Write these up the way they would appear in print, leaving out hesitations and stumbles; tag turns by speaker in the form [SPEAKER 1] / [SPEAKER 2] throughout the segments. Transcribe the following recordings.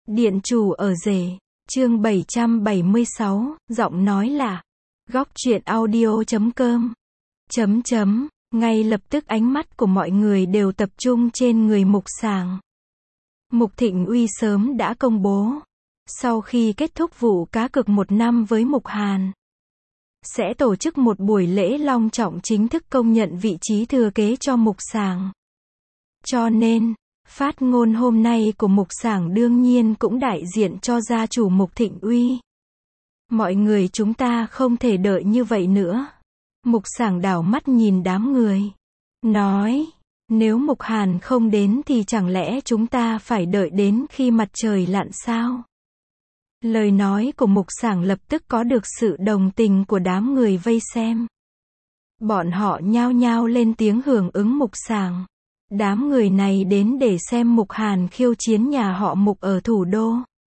[SPEAKER 1] Điện chủ ở rể, chương 776, giọng nói lạ. Góc truyện audio.com. Ngay lập tức ánh mắt của mọi người đều tập trung trên người Mục Sảng. Mục Thịnh Uy sớm đã công bố, sau khi kết thúc vụ cá cược 1 năm với Mục Hàn, sẽ tổ chức một buổi lễ long trọng chính thức công nhận vị trí thừa kế cho Mục Sảng. Cho nên, phát ngôn hôm nay của Mục Sảng đương nhiên cũng đại diện cho gia chủ Mục Thịnh Uy. Mọi người chúng ta không thể đợi như vậy nữa. Mục Sảng đảo mắt nhìn đám người, nói, nếu Mục Hàn không đến thì chẳng lẽ chúng ta phải đợi đến khi mặt trời lặn sao? Lời nói của Mục Sảng lập tức có được sự đồng tình của đám người vây xem. Bọn họ nhao nhao lên tiếng hưởng ứng Mục Sảng. Đám người này đến để xem Mục Hàn khiêu chiến nhà họ Mục ở thủ đô.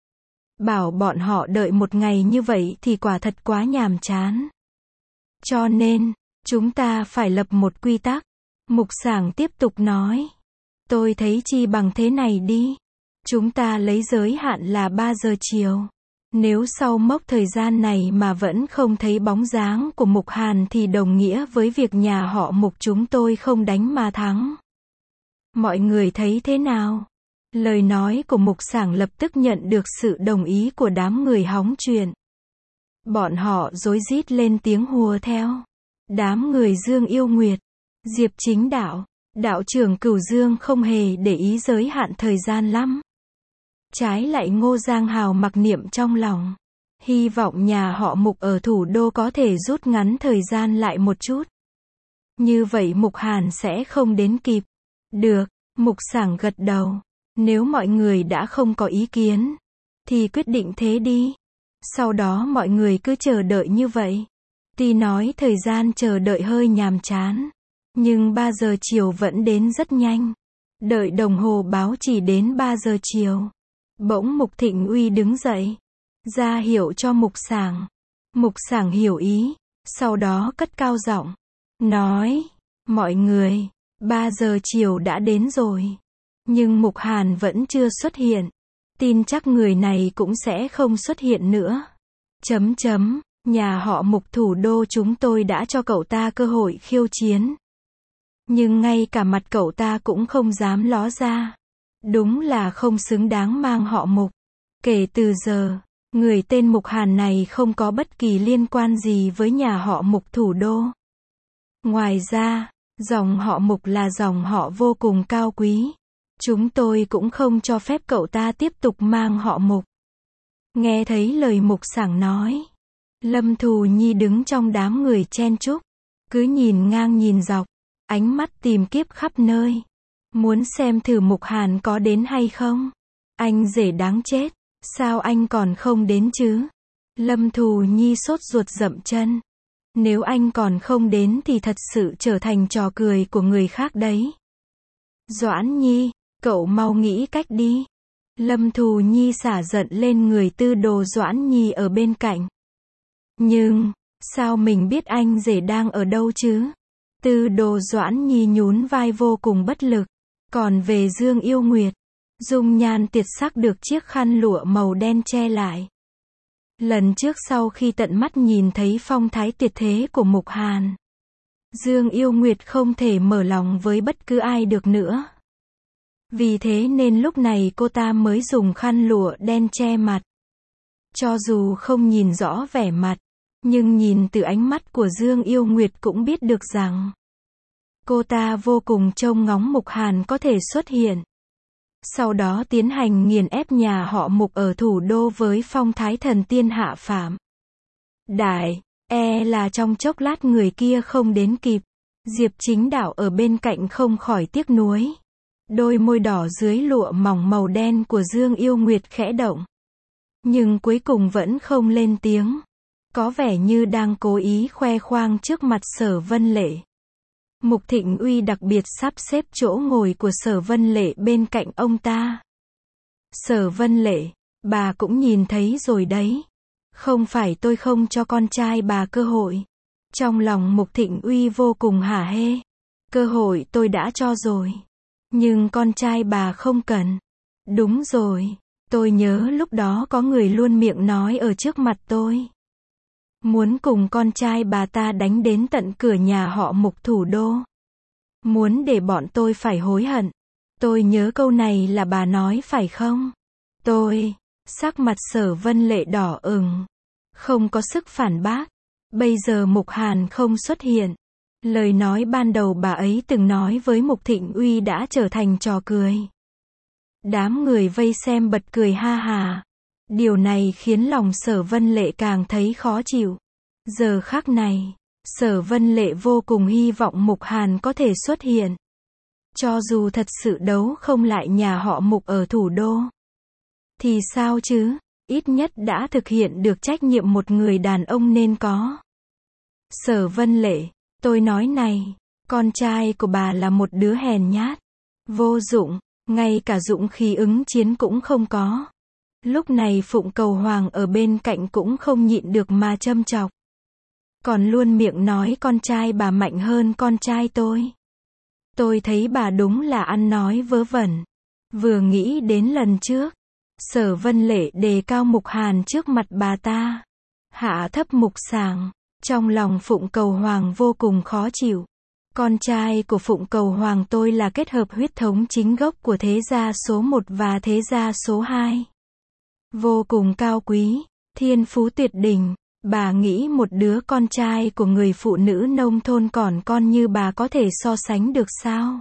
[SPEAKER 1] Bảo bọn họ đợi một ngày như vậy thì quả thật quá nhàm chán. Cho nên, chúng ta phải lập một quy tắc. Mục Sảng tiếp tục nói. Tôi thấy chi bằng thế này đi. Chúng ta lấy giới hạn là 3 giờ chiều. Nếu sau mốc thời gian này mà vẫn không thấy bóng dáng của Mục Hàn thì đồng nghĩa với việc nhà họ Mục chúng tôi không đánh mà thắng. Mọi người thấy thế nào? Lời nói của Mục Sảng lập tức nhận được sự đồng ý của đám người hóng chuyện. Bọn họ rối rít lên tiếng hùa theo. Đám người Dương Yêu Nguyệt, Diệp Chính Đạo, đạo trưởng Cửu Dương không hề để ý giới hạn thời gian lắm. Trái lại Ngô Giang Hào mặc niệm trong lòng. Hy vọng nhà họ Mục ở thủ đô có thể rút ngắn thời gian lại một chút. Như vậy Mục Hàn sẽ không đến kịp. Được, Mục Sảng gật đầu. Nếu mọi người đã không có ý kiến, thì quyết định thế đi. Sau đó mọi người cứ chờ đợi như vậy. Tuy nói thời gian chờ đợi hơi nhàm chán, nhưng 3 giờ chiều vẫn đến rất nhanh. Đợi đồng hồ báo chỉ đến 3 giờ chiều. Bỗng Mục Thịnh Uy đứng dậy, ra hiệu cho Mục Sảng. Mục Sảng hiểu ý, sau đó cất cao giọng, nói, mọi người, 3 giờ chiều đã đến rồi. Nhưng Mục Hàn vẫn chưa xuất hiện. Tin chắc người này cũng sẽ không xuất hiện nữa. Nhà họ Mục thủ đô chúng tôi đã cho cậu ta cơ hội khiêu chiến. Nhưng ngay cả mặt cậu ta cũng không dám ló ra. Đúng là không xứng đáng mang họ Mục. Kể từ giờ, người tên Mục Hàn này không có bất kỳ liên quan gì với nhà họ Mục thủ đô. Ngoài ra, dòng họ Mục là dòng họ vô cùng cao quý. Chúng tôi cũng không cho phép cậu ta tiếp tục mang họ Mục. Nghe thấy lời Mục Sảng nói, Lâm Thù Nhi đứng trong đám người chen chúc, cứ nhìn ngang nhìn dọc, ánh mắt tìm kiếp khắp nơi. Muốn xem thử Mục Hàn có đến hay không. Anh rể đáng chết, sao anh còn không đến chứ? Lâm Thù Nhi sốt ruột dậm chân. Nếu anh còn không đến thì thật sự trở thành trò cười của người khác đấy. Doãn Nhi, cậu mau nghĩ cách đi. Lâm Thù Nhi xả giận lên người Tư Đồ Doãn Nhi ở bên cạnh. Nhưng, sao mình biết anh rể đang ở đâu chứ? Tư Đồ Doãn Nhi nhún vai vô cùng bất lực. Còn về Dương Yêu Nguyệt, dung nhan tuyệt sắc được chiếc khăn lụa màu đen che lại. Lần trước sau khi tận mắt nhìn thấy phong thái tuyệt thế của Mục Hàn, Dương Yêu Nguyệt không thể mở lòng với bất cứ ai được nữa. Vì thế nên lúc này cô ta mới dùng khăn lụa đen che mặt. Cho dù không nhìn rõ vẻ mặt, nhưng nhìn từ ánh mắt của Dương Yêu Nguyệt cũng biết được rằng cô ta vô cùng trông ngóng Mục Hàn có thể xuất hiện. Sau đó tiến hành nghiền ép nhà họ Mục ở thủ đô với phong thái thần tiên hạ phàm. Là trong chốc lát người kia không đến kịp. Diệp Chính Đạo ở bên cạnh không khỏi tiếc nuối. Đôi môi đỏ dưới lụa mỏng màu đen của Dương Yêu Nguyệt khẽ động. Nhưng cuối cùng vẫn không lên tiếng. Có vẻ như đang cố ý khoe khoang trước mặt Sở Vân Lệ. Mục Thịnh Uy đặc biệt sắp xếp chỗ ngồi của Sở Vân Lệ bên cạnh ông ta. Sở Vân Lệ, bà cũng nhìn thấy rồi đấy. Không phải tôi không cho con trai bà cơ hội. Trong lòng Mục Thịnh Uy vô cùng hả hê. Cơ hội tôi đã cho rồi. Nhưng con trai bà không cần. Đúng rồi. Tôi nhớ lúc đó có người luôn miệng nói ở trước mặt tôi. Muốn cùng con trai bà ta đánh đến tận cửa nhà họ Mục thủ đô. Muốn để bọn tôi phải hối hận. Tôi nhớ câu này là bà nói phải không? Sắc mặt Sở Vân Lệ đỏ ửng. Không có sức phản bác. Bây giờ Mục Hàn không xuất hiện. Lời nói ban đầu bà ấy từng nói với Mục Thịnh Uy đã trở thành trò cười. Đám người vây xem bật cười ha hà. Điều này khiến lòng Sở Vân Lệ càng thấy khó chịu. Giờ khắc này, Sở Vân Lệ vô cùng hy vọng Mục Hàn có thể xuất hiện. Cho dù thật sự đấu không lại nhà họ Mục ở thủ đô. Thì sao chứ, ít nhất đã thực hiện được trách nhiệm một người đàn ông nên có. Sở Vân Lệ, tôi nói này, con trai của bà là một đứa hèn nhát, vô dụng, ngay cả dũng khí ứng chiến cũng không có. Lúc này Phụng Cầu Hoàng ở bên cạnh cũng không nhịn được mà châm chọc. Còn luôn miệng nói con trai bà mạnh hơn con trai tôi. Tôi thấy bà đúng là ăn nói vớ vẩn. Vừa nghĩ đến lần trước, Sở Vân Lệ đề cao Mục Hàn trước mặt bà ta. Hạ thấp Mục Sàng. Trong lòng Phụng Cầu Hoàng vô cùng khó chịu. Con trai của Phụng Cầu Hoàng tôi là kết hợp huyết thống chính gốc của thế gia số 1 và thế gia số 2. Vô cùng cao quý, thiên phú tuyệt đỉnh. Bà nghĩ một đứa con trai của người phụ nữ nông thôn còn con như bà có thể so sánh được sao?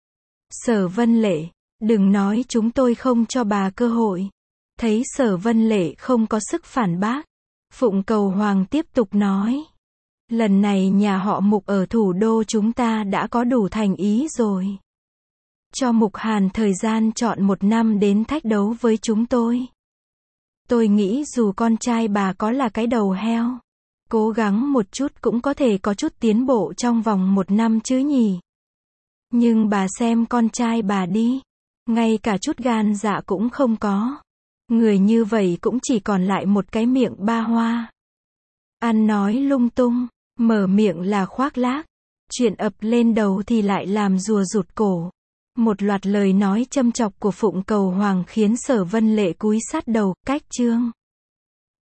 [SPEAKER 1] Sở Vân Lệ, đừng nói chúng tôi không cho bà cơ hội. Thấy Sở Vân Lệ không có sức phản bác, Phụng Cầu Hoàng tiếp tục nói. Lần này nhà họ Mục ở thủ đô chúng ta đã có đủ thành ý rồi. Cho Mục Hàn thời gian chọn 1 năm đến thách đấu với chúng tôi. Tôi nghĩ dù con trai bà có là cái đầu heo, cố gắng một chút cũng có thể có chút tiến bộ trong vòng 1 năm chứ nhỉ. Nhưng bà xem con trai bà đi, ngay cả chút gan dạ cũng không có. Người như vậy cũng chỉ còn lại một cái miệng ba hoa. Ăn nói lung tung, mở miệng là khoác lác, chuyện ập lên đầu thì lại làm rùa rụt cổ. Một loạt lời nói châm chọc của Phụng Cầu Hoàng khiến Sở Vân Lệ cúi sát đầu, cách chương.